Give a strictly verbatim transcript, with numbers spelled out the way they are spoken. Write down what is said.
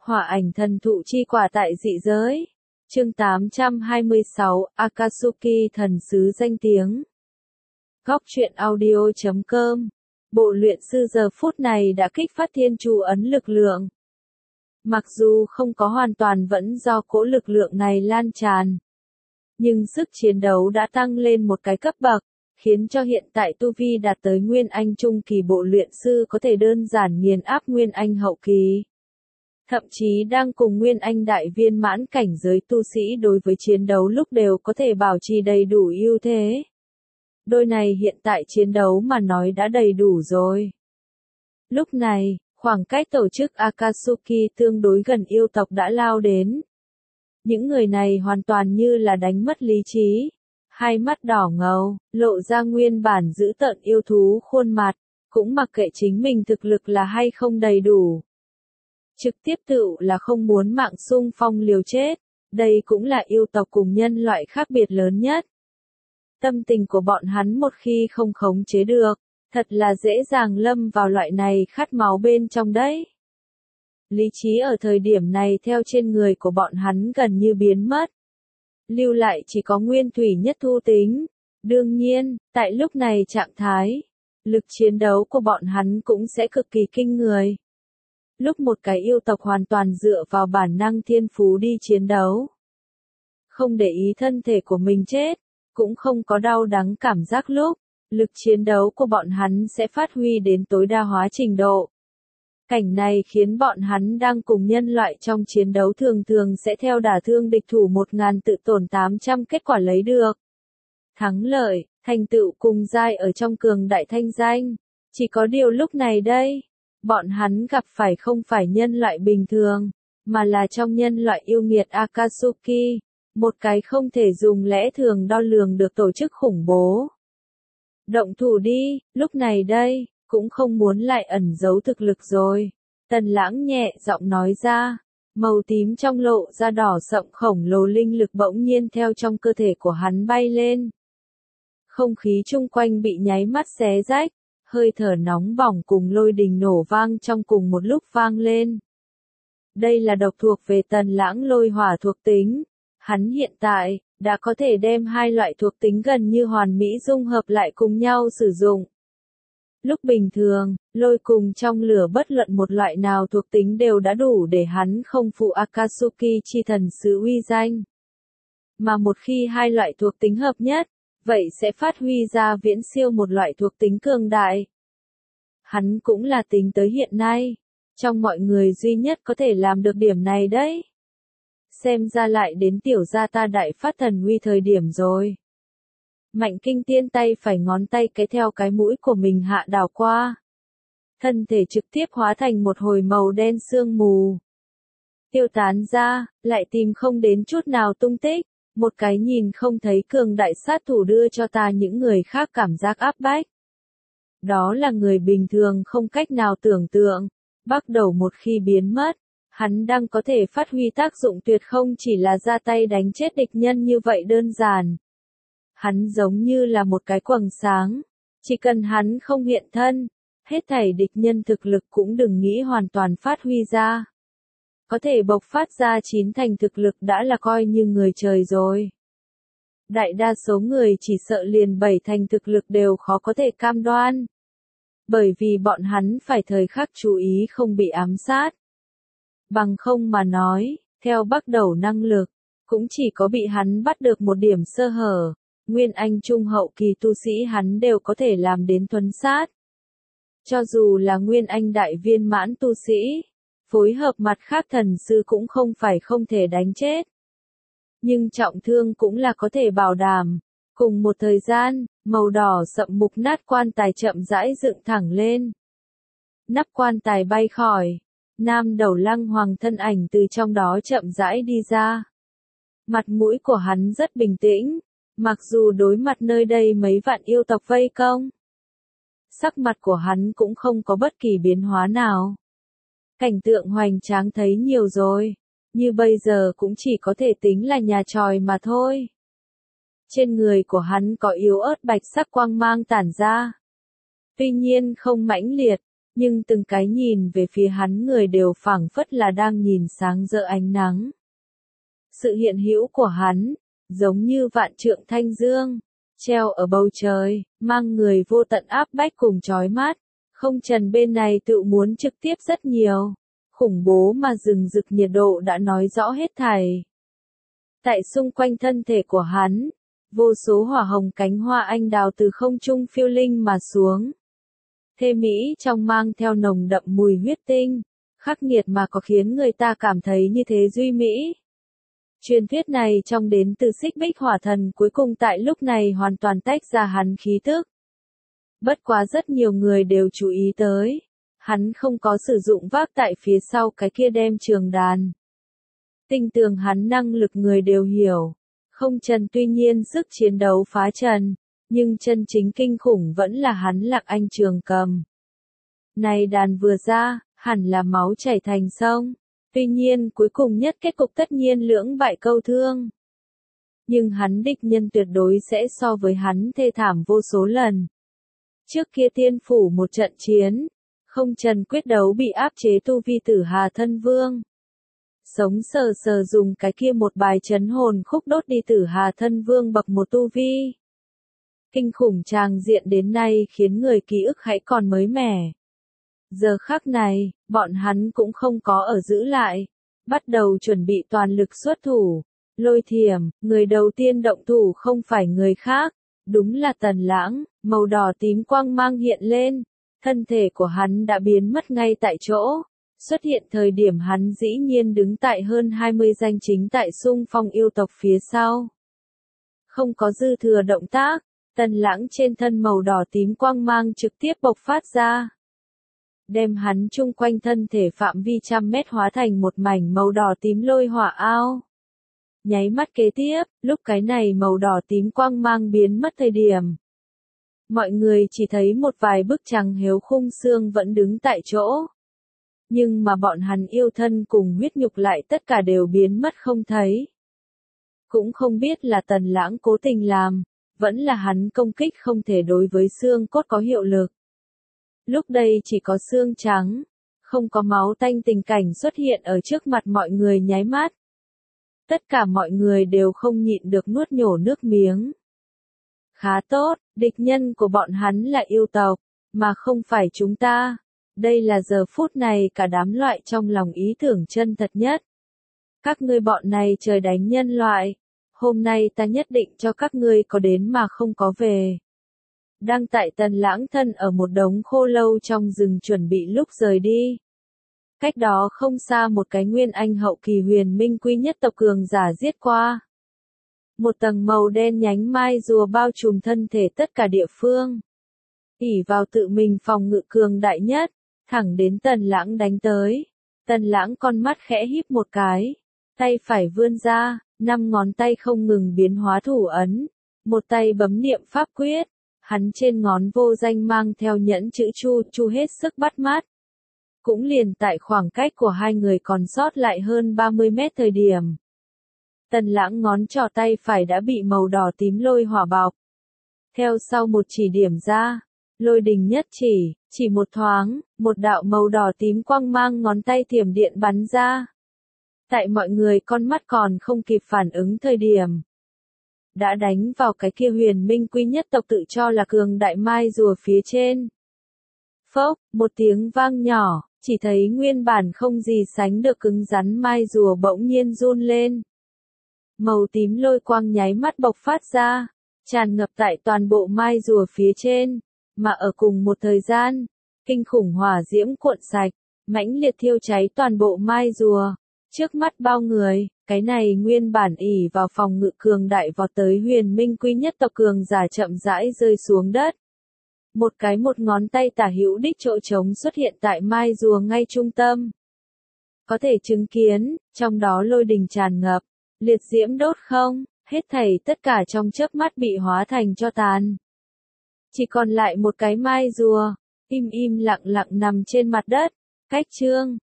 Hỏa ảnh thần thụ chi quả tại dị giới. Chương tám trăm hai mươi sáu, Akatsuki thần sứ danh tiếng. Góc truyện audio chấm com. Bộ luyện sư giờ phút này đã kích phát thiên chú ấn lực lượng. Mặc dù không có hoàn toàn vẫn do cỗ lực lượng này lan tràn, nhưng sức chiến đấu đã tăng lên một cái cấp bậc, khiến cho hiện tại tu vi đạt tới Nguyên Anh trung kỳ bộ luyện sư có thể đơn giản nghiền áp Nguyên Anh hậu kỳ. Thậm chí đang cùng Nguyên Anh đại viên mãn cảnh giới tu sĩ đối với chiến đấu lúc đều có thể bảo trì đầy đủ ưu thế. Đôi này hiện tại chiến đấu mà nói đã đầy đủ rồi. Lúc này, khoảng cách tổ chức Akatsuki tương đối gần yêu tộc đã lao đến. Những người này hoàn toàn như là đánh mất lý trí, hai mắt đỏ ngầu, lộ ra nguyên bản dữ tợn yêu thú khuôn mặt, cũng mặc kệ chính mình thực lực là hay không đầy đủ. Trực tiếp tự là không muốn mạng xung phong liều chết, đây cũng là yêu tộc cùng nhân loại khác biệt lớn nhất. Tâm tình của bọn hắn một khi không khống chế được, thật là dễ dàng lâm vào loại này khát máu bên trong đấy. Lý trí ở thời điểm này theo trên người của bọn hắn gần như biến mất. Lưu lại chỉ có nguyên thủy nhất thu tính. Đương nhiên, tại lúc này trạng thái, lực chiến đấu của bọn hắn cũng sẽ cực kỳ kinh người. Lúc một cái yêu tộc hoàn toàn dựa vào bản năng thiên phú đi chiến đấu, không để ý thân thể của mình chết, cũng không có đau đắng cảm giác lúc, lực chiến đấu của bọn hắn sẽ phát huy đến tối đa hóa trình độ. Cảnh này khiến bọn hắn đang cùng nhân loại trong chiến đấu thường thường sẽ theo đả thương địch thủ một ngàn tự tổn tám trăm kết quả lấy được thắng lợi, thành tựu cùng giai ở trong cường đại thanh danh. Chỉ có điều lúc này đây, bọn hắn gặp phải không phải nhân loại bình thường, mà là trong nhân loại yêu nghiệt Akatsuki, một cái không thể dùng lẽ thường đo lường được tổ chức khủng bố. Động thủ đi, lúc này đây, cũng không muốn lại ẩn giấu thực lực rồi. Tần Lãng nhẹ giọng nói ra, màu tím trong lộ ra đỏ sậm khổng lồ linh lực bỗng nhiên theo trong cơ thể của hắn bay lên. Không khí chung quanh bị nháy mắt xé rách, hơi thở nóng bỏng cùng lôi đình nổ vang trong cùng một lúc vang lên. Đây là độc thuộc về Tần Lãng lôi hỏa thuộc tính. Hắn hiện tại, đã có thể đem hai loại thuộc tính gần như hoàn mỹ dung hợp lại cùng nhau sử dụng. Lúc bình thường, lôi cùng trong lửa bất luận một loại nào thuộc tính đều đã đủ để hắn không phụ Akatsuki chi thần sứ uy danh. Mà một khi hai loại thuộc tính hợp nhất, vậy sẽ phát huy ra viễn siêu một loại thuộc tính cường đại. Hắn cũng là tính tới hiện nay, trong mọi người duy nhất có thể làm được điểm này đấy. Xem ra lại đến tiểu gia ta đại phát thần uy thời điểm rồi. Mạnh Kinh Tiên tay phải ngón tay cái theo cái mũi của mình hạ đảo qua. Thân thể trực tiếp hóa thành một hồi màu đen sương mù. Tiêu tán ra, lại tìm không đến chút nào tung tích. Một cái nhìn không thấy cường đại sát thủ đưa cho ta những người khác cảm giác áp bách. Đó là người bình thường không cách nào tưởng tượng. Bắt đầu một khi biến mất, hắn đang có thể phát huy tác dụng tuyệt không chỉ là ra tay đánh chết địch nhân như vậy đơn giản. Hắn giống như là một cái quầng sáng. Chỉ cần hắn không hiện thân, hết thảy địch nhân thực lực cũng đừng nghĩ hoàn toàn phát huy ra. Có thể bộc phát ra chín thành thực lực đã là coi như người trời rồi. Đại đa số người chỉ sợ liền bảy thành thực lực đều khó có thể cam đoan. Bởi vì bọn hắn phải thời khắc chú ý không bị ám sát. Bằng không mà nói, theo bắt đầu năng lực, cũng chỉ có bị hắn bắt được một điểm sơ hở. Nguyên Anh trung hậu kỳ tu sĩ hắn đều có thể làm đến thuần sát. Cho dù là Nguyên Anh đại viên mãn tu sĩ, phối hợp mặt khác thần sư cũng không phải không thể đánh chết. Nhưng trọng thương cũng là có thể bảo đảm. Cùng một thời gian, màu đỏ sậm mục nát quan tài chậm rãi dựng thẳng lên. Nắp quan tài bay khỏi. Nam đầu Lăng Hoàng thân ảnh từ trong đó chậm rãi đi ra. Mặt mũi của hắn rất bình tĩnh. Mặc dù đối mặt nơi đây mấy vạn yêu tộc vây công, sắc mặt của hắn cũng không có bất kỳ biến hóa nào. Cảnh tượng hoành tráng thấy nhiều rồi, như bây giờ cũng chỉ có thể tính là nhà tròi mà thôi. Trên người của hắn có yếu ớt bạch sắc quang mang tản ra. Tuy nhiên không mãnh liệt, nhưng từng cái nhìn về phía hắn người đều phảng phất là đang nhìn sáng rỡ ánh nắng. Sự hiện hữu của hắn, giống như vạn trượng thanh dương, treo ở bầu trời, mang người vô tận áp bách cùng chói mắt. Không trần bên này tự muốn trực tiếp rất nhiều. Khủng bố mà rừng rực nhiệt độ đã nói rõ hết thảy. Tại xung quanh thân thể của hắn, vô số hỏa hồng cánh hoa anh đào từ không trung phiêu linh mà xuống. Thê mỹ trong mang theo nồng đậm mùi huyết tinh, khắc nghiệt mà có khiến người ta cảm thấy như thế duy mỹ. Truyền thuyết này trong đến từ Xích Bích Hỏa Thần cuối cùng tại lúc này hoàn toàn tách ra hắn khí tức. Bất quá rất nhiều người đều chú ý tới, hắn không có sử dụng vác tại phía sau cái kia đem trường đàn. Tinh tường hắn năng lực người đều hiểu, không trần tuy nhiên sức chiến đấu phá trần, nhưng chân chính kinh khủng vẫn là hắn Lạc Anh trường cầm. Này đàn vừa ra, hẳn là máu chảy thành sông, tuy nhiên cuối cùng nhất kết cục tất nhiên lưỡng bại câu thương. Nhưng hắn địch nhân tuyệt đối sẽ so với hắn thê thảm vô số lần. Trước kia tiên phủ một trận chiến, không trần quyết đấu bị áp chế tu vi Tử Hà Thân Vương. Sống sờ sờ dùng cái kia một bài chấn hồn khúc đốt đi Tử Hà Thân Vương bậc một tu vi. Kinh khủng tràng diện đến nay khiến người ký ức hãy còn mới mẻ. Giờ khắc này, bọn hắn cũng không có ở giữ lại, bắt đầu chuẩn bị toàn lực xuất thủ. Lôi Thiểm, người đầu tiên động thủ không phải người khác, đúng là Tần Lãng, màu đỏ tím quang mang hiện lên, thân thể của hắn đã biến mất ngay tại chỗ. Xuất hiện thời điểm hắn dĩ nhiên đứng tại hơn hai mươi danh chính tại xung phong yêu tộc phía sau. Không có dư thừa động tác, Tần Lãng trên thân màu đỏ tím quang mang trực tiếp bộc phát ra. Đem hắn chung quanh thân thể phạm vi trăm mét hóa thành một mảnh màu đỏ tím lôi hỏa ao. Nháy mắt kế tiếp, lúc cái này màu đỏ tím quang mang biến mất thời điểm. Mọi người chỉ thấy một vài bức trắng héo khung xương vẫn đứng tại chỗ. Nhưng mà bọn hắn yêu thân cùng huyết nhục lại tất cả đều biến mất không thấy. Cũng không biết là Tần Lãng cố tình làm, vẫn là hắn công kích không thể đối với xương cốt có hiệu lực. Lúc đây chỉ có xương trắng, không có máu tanh tình cảnh xuất hiện ở trước mặt mọi người nháy mắt. Tất cả mọi người đều không nhịn được nuốt nhổ nước miếng. Khá tốt, địch nhân của bọn hắn là yêu tộc, mà không phải chúng ta. Đây là giờ phút này cả đám loại trong lòng ý tưởng chân thật nhất. Các ngươi bọn này trời đánh nhân loại. Hôm nay ta nhất định cho các ngươi có đến mà không có về. Đang tại Tần Lãng thân ở một đống khô lâu trong rừng chuẩn bị lúc rời đi. Cách đó không xa một cái nguyên anh hậu kỳ huyền minh quy nhất tộc cường giả giết qua. Một tầng màu đen nhánh mai rùa bao trùm thân thể tất cả địa phương. ỷ vào tự mình phòng ngự cường đại nhất, thẳng đến Tần Lãng đánh tới. Tần Lãng con mắt khẽ híp một cái, tay phải vươn ra, năm ngón tay không ngừng biến hóa thủ ấn, một tay bấm niệm pháp quyết, hắn trên ngón vô danh mang theo nhẫn chữ chu chu hết sức bắt mắt. Cũng liền tại khoảng cách của hai người còn sót lại hơn ba mươi mét thời điểm. Tần Lãng ngón trỏ tay phải đã bị màu đỏ tím lôi hỏa bọc. Theo sau một chỉ điểm ra, lôi đình nhất chỉ, chỉ một thoáng, một đạo màu đỏ tím quang mang ngón tay thiểm điện bắn ra. Tại mọi người con mắt còn không kịp phản ứng thời điểm. Đã đánh vào cái kia huyền minh quy nhất tộc tự cho là cường đại mai rùa phía trên. Phốc, một tiếng vang nhỏ, chỉ thấy nguyên bản không gì sánh được cứng rắn mai rùa bỗng nhiên run lên. Màu tím lôi quang nháy mắt bộc phát ra, tràn ngập tại toàn bộ mai rùa phía trên, mà ở cùng một thời gian, kinh khủng hỏa diễm cuộn sạch, mãnh liệt thiêu cháy toàn bộ mai rùa. Trước mắt bao người, cái này nguyên bản ỷ vào phòng ngự cường đại vọt tới huyền minh quy nhất tộc cường giả chậm rãi rơi xuống đất. Một cái một ngón tay tả hữu đích chỗ trống xuất hiện tại mai rùa ngay trung tâm. Có thể chứng kiến, trong đó lôi đình tràn ngập, liệt diễm đốt không, hết thảy tất cả trong chớp mắt bị hóa thành tro tàn. Chỉ còn lại một cái mai rùa, im im lặng lặng nằm trên mặt đất, cách trương,